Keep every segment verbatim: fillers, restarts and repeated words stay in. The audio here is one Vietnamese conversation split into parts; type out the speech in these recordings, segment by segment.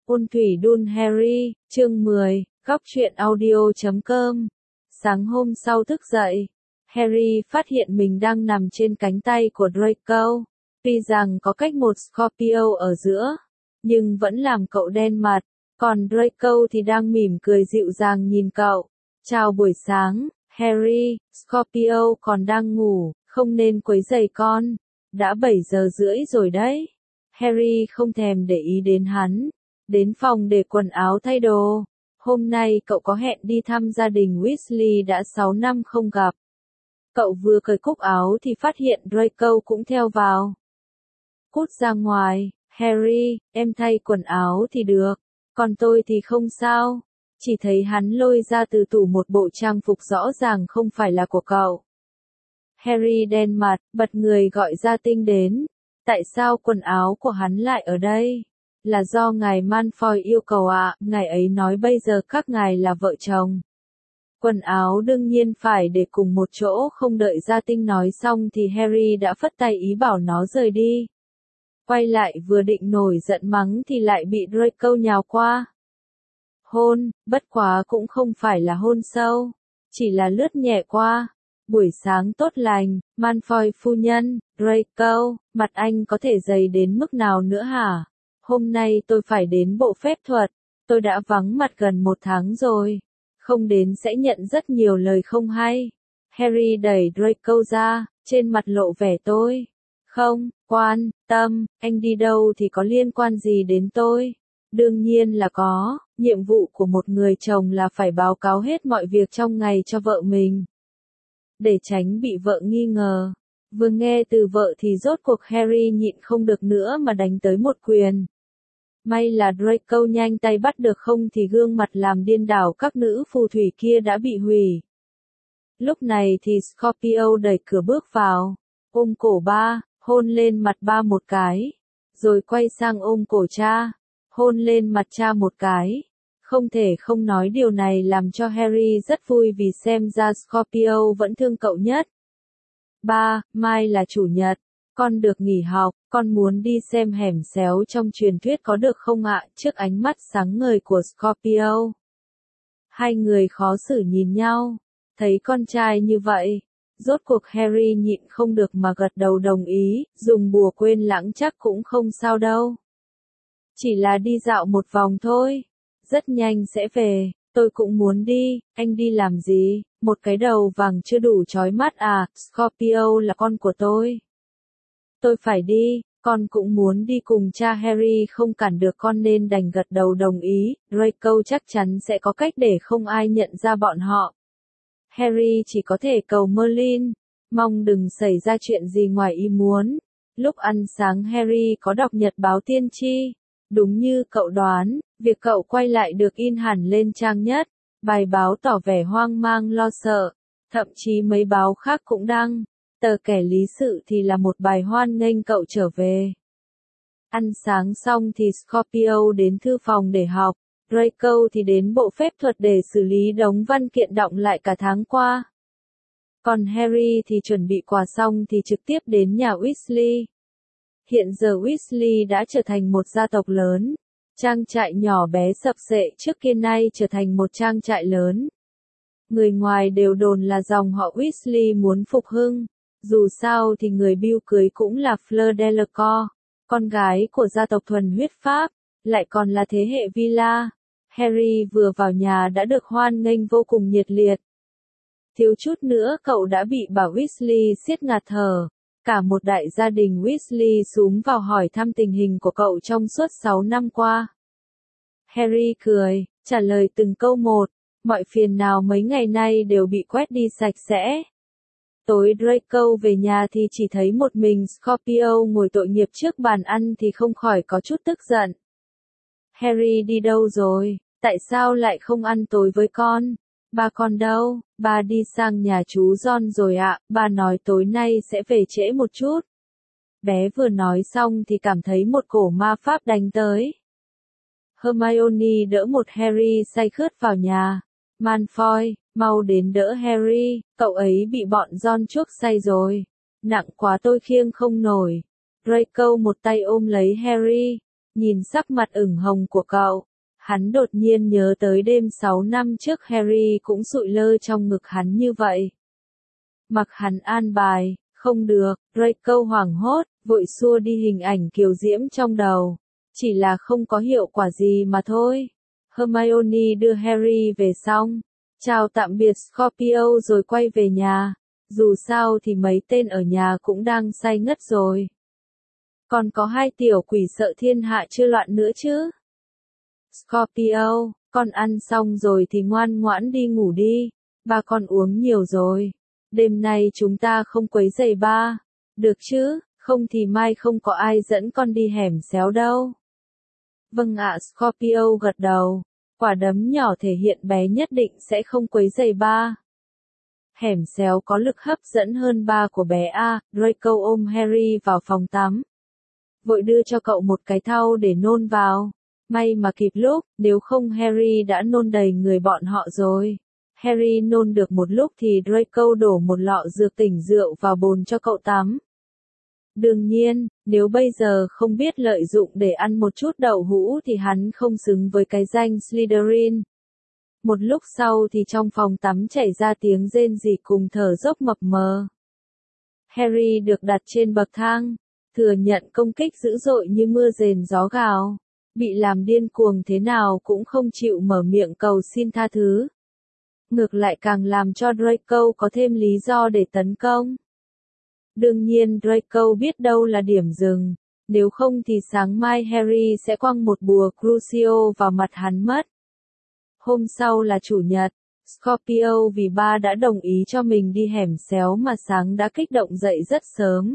Ôn thủy đun Harry, chương mười, góc truyện audio chấm com. Sáng hôm sau thức dậy, Harry phát hiện mình đang nằm trên cánh tay của Draco. Tuy rằng có cách một Scorpio ở giữa, nhưng vẫn làm cậu đen mặt, còn Draco thì đang mỉm cười dịu dàng nhìn cậu. Chào buổi sáng, Harry, Scorpio còn đang ngủ, không nên quấy rầy con. Đã bảy giờ rưỡi rồi đấy. Harry không thèm để ý đến hắn. Đến phòng để quần áo thay đồ. Hôm nay cậu có hẹn đi thăm gia đình Weasley đã sáu năm không gặp. Cậu vừa cởi cúc áo thì phát hiện Draco cũng theo vào. Cút ra ngoài, Harry, em thay quần áo thì được, còn tôi thì không sao. Chỉ thấy hắn lôi ra từ tủ một bộ trang phục rõ ràng không phải là của cậu. Harry đen mặt, bật người gọi gia tinh đến. Tại sao quần áo của hắn lại ở đây? Là do ngài Malfoy yêu cầu ạ, à, ngài ấy nói bây giờ các ngài là vợ chồng. Quần áo đương nhiên phải để cùng một chỗ, không đợi gia tinh nói xong thì Harry đã phất tay ý bảo nó rời đi. Quay lại vừa định nổi giận mắng thì lại bị Draco nhào qua. Hôn, bất quá cũng không phải là hôn sâu, chỉ là lướt nhẹ qua. Buổi sáng tốt lành, Malfoy phu nhân, Draco, mặt anh có thể dày đến mức nào nữa hả? Hôm nay tôi phải đến bộ phép thuật, tôi đã vắng mặt gần một tháng rồi. Không đến sẽ nhận rất nhiều lời không hay. Harry đẩy Draco ra, trên mặt lộ vẻ tôi. Không, quan tâm, anh đi đâu thì có liên quan gì đến tôi? Đương nhiên là có, nhiệm vụ của một người chồng là phải báo cáo hết mọi việc trong ngày cho vợ mình. Để tránh bị vợ nghi ngờ. Vừa nghe từ vợ thì rốt cuộc Harry nhịn không được nữa mà đánh tới một quyền. May là Draco nhanh tay bắt được, không thì gương mặt làm điên đảo các nữ phù thủy kia đã bị hủy. Lúc này thì Scorpio đẩy cửa bước vào, ôm cổ ba, hôn lên mặt ba một cái, rồi quay sang ôm cổ cha, hôn lên mặt cha một cái. Không thể không nói điều này làm cho Harry rất vui vì xem ra Scorpio vẫn thương cậu nhất. Ba, mai là chủ nhật, con được nghỉ học, con muốn đi xem hẻm xéo trong truyền thuyết có được không ạ? Trước ánh mắt sáng ngời của Scorpio, hai người khó xử nhìn nhau, thấy con trai như vậy, rốt cuộc Harry nhịn không được mà gật đầu đồng ý, dùng bùa quên lãng chắc cũng không sao đâu. Chỉ là đi dạo một vòng thôi, rất nhanh sẽ về. Tôi cũng muốn đi, anh đi làm gì? Một cái đầu vàng chưa đủ chói mắt à? Scorpio là con của tôi. Tôi phải đi, con cũng muốn đi cùng cha. Harry không cản được con nên đành gật đầu đồng ý. Draco chắc chắn sẽ có cách để không ai nhận ra bọn họ. Harry chỉ có thể cầu Merlin, mong đừng xảy ra chuyện gì ngoài ý muốn. Lúc ăn sáng Harry có đọc nhật báo tiên tri. Đúng như cậu đoán, việc cậu quay lại được in hẳn lên trang nhất. Bài báo tỏ vẻ hoang mang lo sợ, thậm chí mấy báo khác cũng đăng. Tờ kẻ lý sự thì là một bài hoan nghênh cậu trở về. Ăn sáng xong thì Scorpio đến thư phòng để học, Draco thì đến bộ phép thuật để xử lý đống văn kiện đọng lại cả tháng qua. Còn Harry thì chuẩn bị quà xong thì trực tiếp đến nhà Weasley. Hiện giờ Weasley đã trở thành một gia tộc lớn. Trang trại nhỏ bé sập xệ trước kia nay trở thành một trang trại lớn. Người ngoài đều đồn là dòng họ Weasley muốn phục hưng. Dù sao thì người bưu cưới cũng là Fleur Delacour, con gái của gia tộc thuần huyết Pháp, lại còn là thế hệ Villa. Harry vừa vào nhà đã được hoan nghênh vô cùng nhiệt liệt. Thiếu chút nữa cậu đã bị bà Weasley siết ngạt thở. Cả một đại gia đình Weasley xúm vào hỏi thăm tình hình của cậu trong suốt sáu năm qua. Harry cười, trả lời từng câu một, mọi phiền nào mấy ngày nay đều bị quét đi sạch sẽ. Tối Draco về nhà thì chỉ thấy một mình Scorpio ngồi tội nghiệp trước bàn ăn thì không khỏi có chút tức giận. Harry đi đâu rồi? Tại sao lại không ăn tối với con? Ba con đâu? Ba đi sang nhà chú John rồi ạ, ba nói tối nay sẽ về trễ một chút. Bé vừa nói xong thì cảm thấy một cổ ma pháp đánh tới. Hermione đỡ một Harry say khướt vào nhà. Malfoy, mau đến đỡ Harry, cậu ấy bị bọn John chuốc say rồi. Nặng quá tôi khiêng không nổi. Draco một tay ôm lấy Harry, Nhìn sắc mặt ửng hồng của cậu, hắn đột nhiên nhớ tới đêm sáu năm trước Harry cũng sụi lơ trong ngực hắn như vậy. Mặc hắn an bài, không được, Draco hoảng hốt, vội xua đi hình ảnh kiều diễm trong đầu. Chỉ là không có hiệu quả gì mà thôi. Hermione đưa Harry về xong, chào tạm biệt Scorpio rồi quay về nhà. Dù sao thì mấy tên ở nhà cũng đang say ngất rồi. Còn có hai tiểu quỷ sợ thiên hạ chưa loạn nữa chứ. Scorpio, con ăn xong rồi thì ngoan ngoãn đi ngủ đi. Ba con uống nhiều rồi. Đêm nay chúng ta không quấy rầy ba. Được chứ, không thì mai không có ai dẫn con đi hẻm xéo đâu. Vâng ạ, Scorpio gật đầu. Quả đấm nhỏ thể hiện bé nhất định sẽ không quấy rầy ba. Hẻm xéo có lực hấp dẫn hơn ba của bé A. Draco ôm Harry vào phòng tắm. Vội đưa cho cậu một cái thau để nôn vào. May mà kịp lúc, nếu không Harry đã nôn đầy người bọn họ rồi. Harry nôn được một lúc thì Draco đổ một lọ dược tỉnh rượu vào bồn cho cậu tắm. Đương nhiên, nếu bây giờ không biết lợi dụng để ăn một chút đậu hũ thì hắn không xứng với cái danh Slytherin. Một lúc sau thì trong phòng tắm chảy ra tiếng rên rỉ cùng thở dốc mập mờ. Harry được đặt trên bậc thang, thừa nhận công kích dữ dội như mưa rền gió gào. Bị làm điên cuồng thế nào cũng không chịu mở miệng cầu xin tha thứ. Ngược lại càng làm cho Draco có thêm lý do để tấn công. Đương nhiên Draco biết đâu là điểm dừng, nếu không thì sáng mai Harry sẽ quăng một bùa Crucio vào mặt hắn mất. Hôm sau là chủ nhật, Scorpio vì ba đã đồng ý cho mình đi hẻm xéo mà sáng đã kích động dậy rất sớm.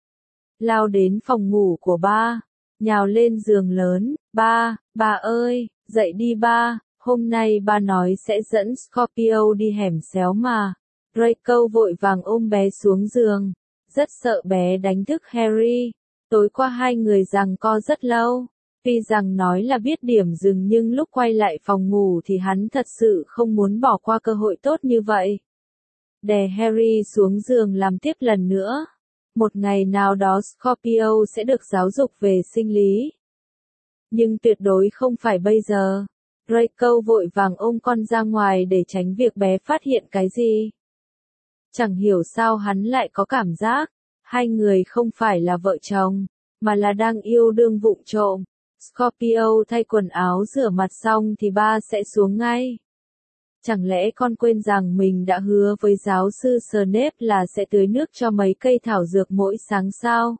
Lao đến phòng ngủ của ba, nhào lên giường lớn, ba, ba ơi, dậy đi ba, hôm nay ba nói sẽ dẫn Scorpio đi hẻm xéo mà. Draco vội vàng ôm bé xuống giường, rất sợ bé đánh thức Harry. Tối qua hai người giằng co rất lâu. Tuy rằng nói là biết điểm dừng nhưng lúc quay lại phòng ngủ thì hắn thật sự không muốn bỏ qua cơ hội tốt như vậy. Đè Harry xuống giường làm tiếp lần nữa. Một ngày nào đó Scorpio sẽ được giáo dục về sinh lý. Nhưng tuyệt đối không phải bây giờ. Draco vội vàng ôm con ra ngoài để tránh việc bé phát hiện cái gì. Chẳng hiểu sao hắn lại có cảm giác, hai người không phải là vợ chồng, mà là đang yêu đương vụng trộm. Scorpio thay quần áo rửa mặt xong thì ba sẽ xuống ngay. Chẳng lẽ con quên rằng mình đã hứa với giáo sư Snape là sẽ tưới nước cho mấy cây thảo dược mỗi sáng sao?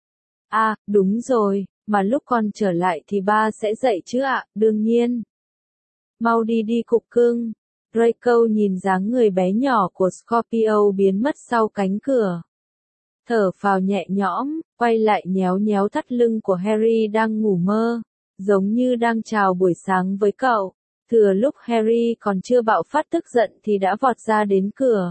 À, đúng rồi, mà lúc con trở lại thì ba sẽ dậy chứ ạ, đương nhiên. Mau đi đi cục cưng. Draco nhìn dáng người bé nhỏ của Scorpio biến mất sau cánh cửa. Thở phào nhẹ nhõm, quay lại nhéo nhéo thắt lưng của Harry đang ngủ mơ, giống như đang chào buổi sáng với cậu. Thừa lúc Harry còn chưa bạo phát tức giận thì đã vọt ra đến cửa.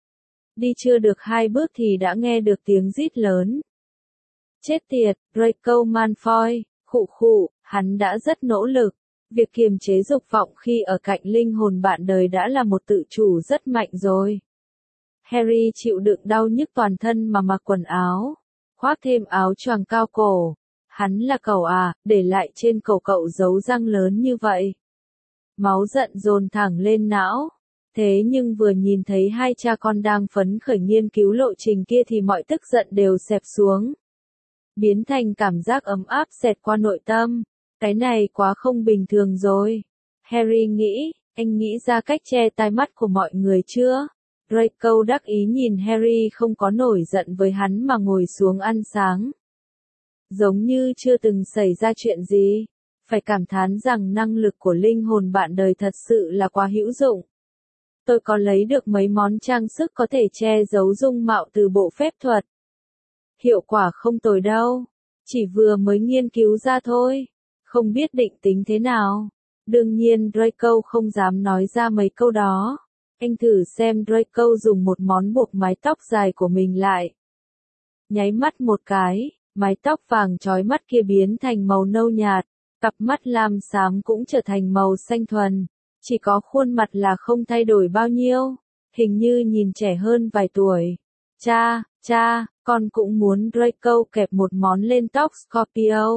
Đi chưa được hai bước thì đã nghe được tiếng rít lớn. Chết tiệt, Draco Malfoy, khụ khụ, hắn đã rất nỗ lực. Việc kiềm chế dục vọng khi ở cạnh linh hồn bạn đời đã là một tự chủ rất mạnh rồi. Harry chịu đựng đau nhức toàn thân mà mặc quần áo, khoác thêm áo choàng cao cổ. Hắn là cậu à, để lại trên cổ cậu dấu răng lớn như vậy. Máu giận dồn thẳng lên não. Thế nhưng vừa nhìn thấy hai cha con đang phấn khởi nghiên cứu lộ trình kia thì mọi tức giận đều xẹp xuống. Biến thành cảm giác ấm áp xẹt qua nội tâm. Cái này quá không bình thường rồi. Harry nghĩ, anh nghĩ ra cách che tai mắt của mọi người chưa? Draco đắc ý nhìn Harry không có nổi giận với hắn mà ngồi xuống ăn sáng. Giống như chưa từng xảy ra chuyện gì. Phải cảm thán rằng năng lực của linh hồn bạn đời thật sự là quá hữu dụng. Tôi có lấy được mấy món trang sức có thể che giấu dung mạo từ bộ phép thuật. Hiệu quả không tồi đâu. Chỉ vừa mới nghiên cứu ra thôi. Không biết định tính thế nào. Đương nhiên Draco không dám nói ra mấy câu đó. Anh thử xem Draco dùng một món buộc mái tóc dài của mình lại. Nháy mắt một cái, mái tóc vàng chói mắt kia biến thành màu nâu nhạt. Cặp mắt lam xám cũng trở thành màu xanh thuần. Chỉ có khuôn mặt là không thay đổi bao nhiêu. Hình như nhìn trẻ hơn vài tuổi. Cha, cha, con cũng muốn Draco kẹp một món lên tóc Scorpio.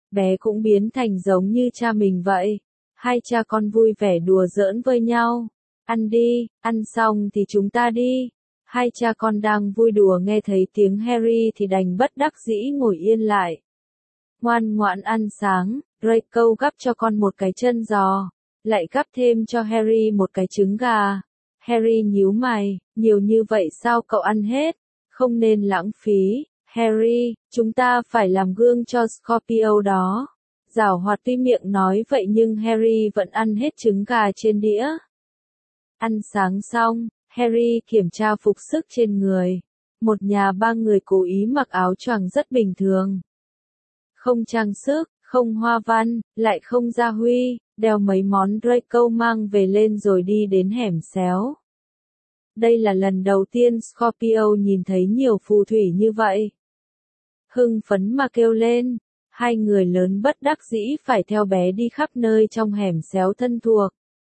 bé cũng biến thành giống như cha mình vậy. Hai cha con vui vẻ đùa giỡn với nhau. Ăn đi, ăn xong thì chúng ta đi. Hai cha con đang vui đùa nghe thấy tiếng Harry thì đành bất đắc dĩ ngồi yên lại. Ngoan ngoãn ăn sáng, Draco gắp cho con một cái chân giò, lại gắp thêm cho Harry một cái trứng gà. Harry nhíu mày, nhiều như vậy sao cậu ăn hết? Không nên lãng phí. Harry, chúng ta phải làm gương cho Scorpio đó. Giảo hoạt tuy miệng nói vậy nhưng Harry vẫn ăn hết trứng gà trên đĩa. Ăn sáng xong, Harry kiểm tra phục sức trên người. Một nhà ba người cố ý mặc áo choàng rất bình thường. Không trang sức, không hoa văn, lại không gia huy, đeo mấy món Draco mang về lên rồi đi đến hẻm xéo. Đây là lần đầu tiên Scorpio nhìn thấy nhiều phù thủy như vậy. Hưng phấn mà kêu lên, hai người lớn bất đắc dĩ phải theo bé đi khắp nơi trong hẻm xéo thân thuộc.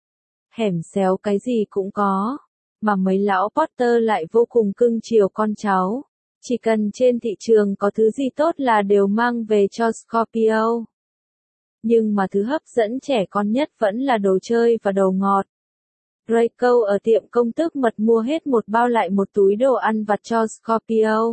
Hẻm xéo cái gì cũng có, mà mấy lão Potter lại vô cùng cưng chiều con cháu. Chỉ cần trên thị trường có thứ gì tốt là đều mang về cho Scorpio. Nhưng mà thứ hấp dẫn trẻ con nhất vẫn là đồ chơi và đồ ngọt. Draco ở tiệm công tước mật mua hết một bao lại một túi đồ ăn vặt cho Scorpio.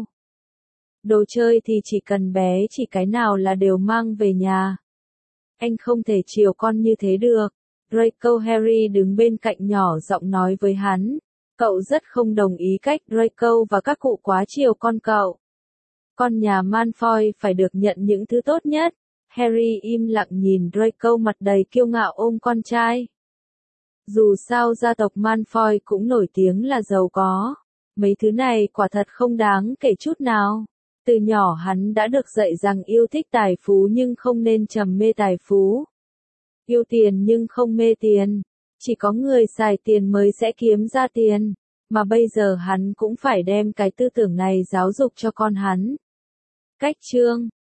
Đồ chơi thì chỉ cần bé chỉ cái nào là đều mang về nhà. Anh không thể chiều con như thế được. Draco Harry đứng bên cạnh nhỏ giọng nói với hắn. Cậu rất không đồng ý cách Draco và các cụ quá chiều con cậu. Con nhà Malfoy phải được nhận những thứ tốt nhất. Harry im lặng nhìn Draco mặt đầy kiêu ngạo ôm con trai. Dù sao gia tộc Malfoy cũng nổi tiếng là giàu có. Mấy thứ này quả thật không đáng kể chút nào. Từ nhỏ hắn đã được dạy rằng yêu thích tài phú nhưng không nên trầm mê tài phú. Yêu tiền nhưng không mê tiền. Chỉ có người xài tiền mới sẽ kiếm ra tiền. Mà bây giờ hắn cũng phải đem cái tư tưởng này giáo dục cho con hắn. Cách chương